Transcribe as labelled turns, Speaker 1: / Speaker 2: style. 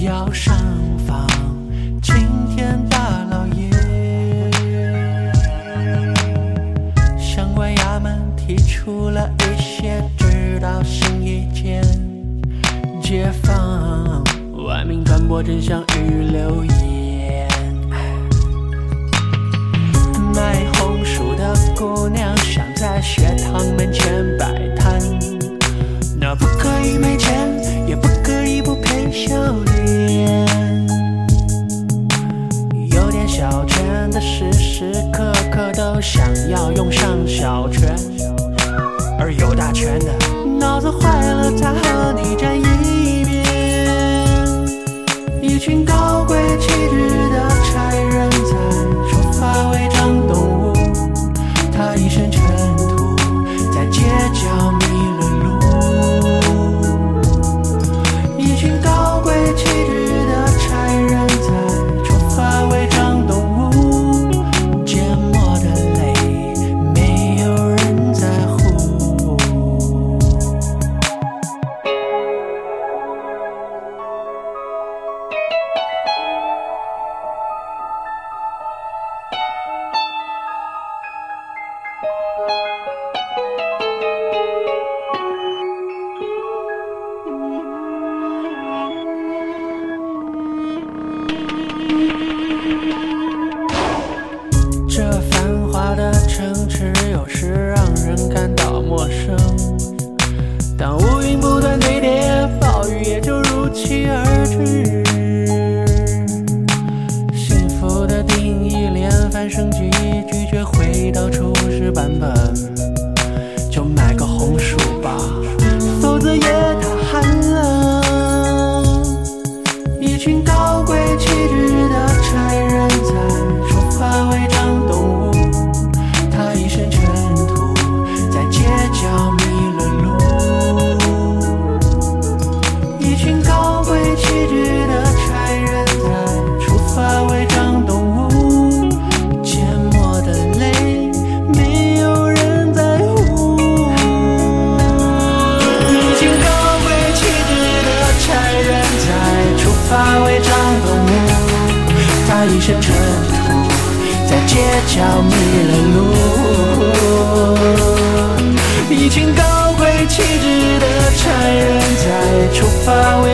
Speaker 1: 要上访青天大老爷，相关衙门提出了一些指导性意见，解放万民传播真相与流言。卖红薯的姑娘想在学堂门前摆摊，那不可以没钱，也不可以不配笑脸。有点小权的时时刻刻都想要用上小权，而有大权的脑子坏了才和你站一边。一群高贵气质的差人才出发违章动物，他一身尘土在街角迷了路。一群高贵气质的差人才出发违章动物，缄默的泪没有人在乎。这繁华的城市有时让人感到陌生，当乌云不断堆叠，暴雨也就如期而至。幸福的定义连番升级，拒绝回到初始版本，就买个红薯吧，否则也太寒冷。一群高贵气质的差人才出发违章动物，他一身尘土在街角迷了路。一群高贵气质的差人才出发违章动物，缄默的泪没有人在乎。一群高贵气质的差人才出发违章动物，他一身尘土在街角迷了路。一群高贵气质的差人才出发违